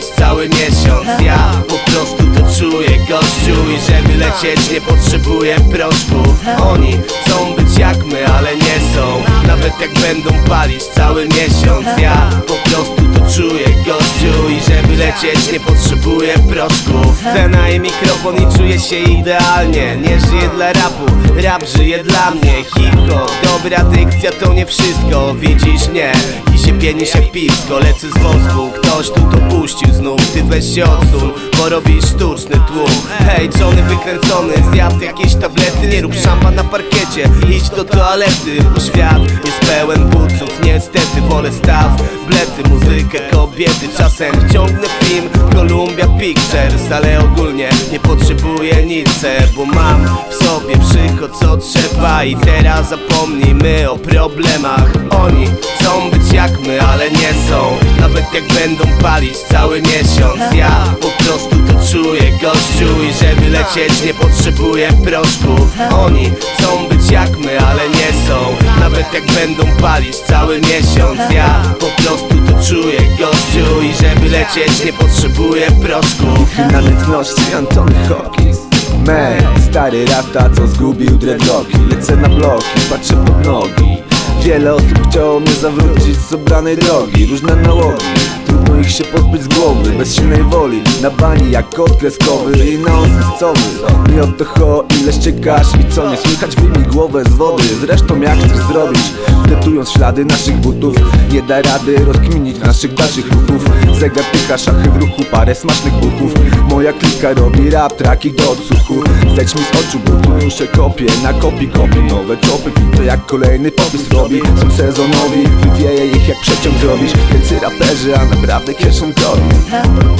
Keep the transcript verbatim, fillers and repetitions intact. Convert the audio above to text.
palić cały miesiąc. Ja po prostu to czuję, gościu, i żeby lecieć nie potrzebuję proszków. Oni chcą być jak my, ale nie są, nawet jak będą palić cały miesiąc. Ja po prostu to czuję, gościu, i żeby lecieć nie potrzebuję proszków. Scena i mikrofon i czuję się idealnie. Nie żyję dla rapu, rap żyje dla mnie. Hip-hop, dobra dykcja to nie wszystko. Widzisz mnie i się pienisz jak piwsko. Lecę z wosku, ktoś tu to puścił znów. Ty weź się odsuń, bo robisz sztuczny tłum. Hej, Johnny wykręcony, zjadł jakieś tablety. Nie rób szamba na parkiecie, idź do toalety, bo świat jest pełen buców. Niestety wolę staw, blety, muzykę, kobiety. Czasem wciągnę film Columbia Pictures, ale ogólnie nie potrzebuję nic, bo mam w sobie wszystko co trzeba. I teraz zapomnijmy o problemach. Oni chcą być jak my, ale nie są, nawet jak będą palić cały miesiąc. Ja po prostu to czuję, gościu, i żeby lecieć nie potrzebuję proszków. Oni chcą być jak my, ale nie są, nawet jak będą palić cały miesiąc. Ja po prostu to czuję, gościu, i żeby lecieć nie potrzebuję proszków. Na nędzności Antony Hopkins. Man, stary rasta, co zgubił dreadlocki. Lecę na bloki, patrzę pod nogi. Wiele osób chciało mnie zawrócić z obranej drogi. Różne nałogi, trudno ich się pozbyć z głowy. Bez silnej woli, na bani jak kod kreskowy i nonsensowy. Nie o to cho, ile ściekasz i co nie słychać, wyjmij głowę z wody. Zresztą jak chcesz zrobić, wdeptując ślady naszych butów. Nie da rady rozkminić naszych dalszych ruchów. Zegar tyka, szachy w ruchu, parę smacznych buchów. Moja klika robi rap, traki do odsłuchu. Zejdź mi z oczu, bo tu muszę kopię. Na kopii kopi nowe czopy, widzę jak kolejny popis robi. Są sezonowi, wywieje ich jak przeciąg zrobisz. Wielcy raperzy, a naprawdę kieszonkowi.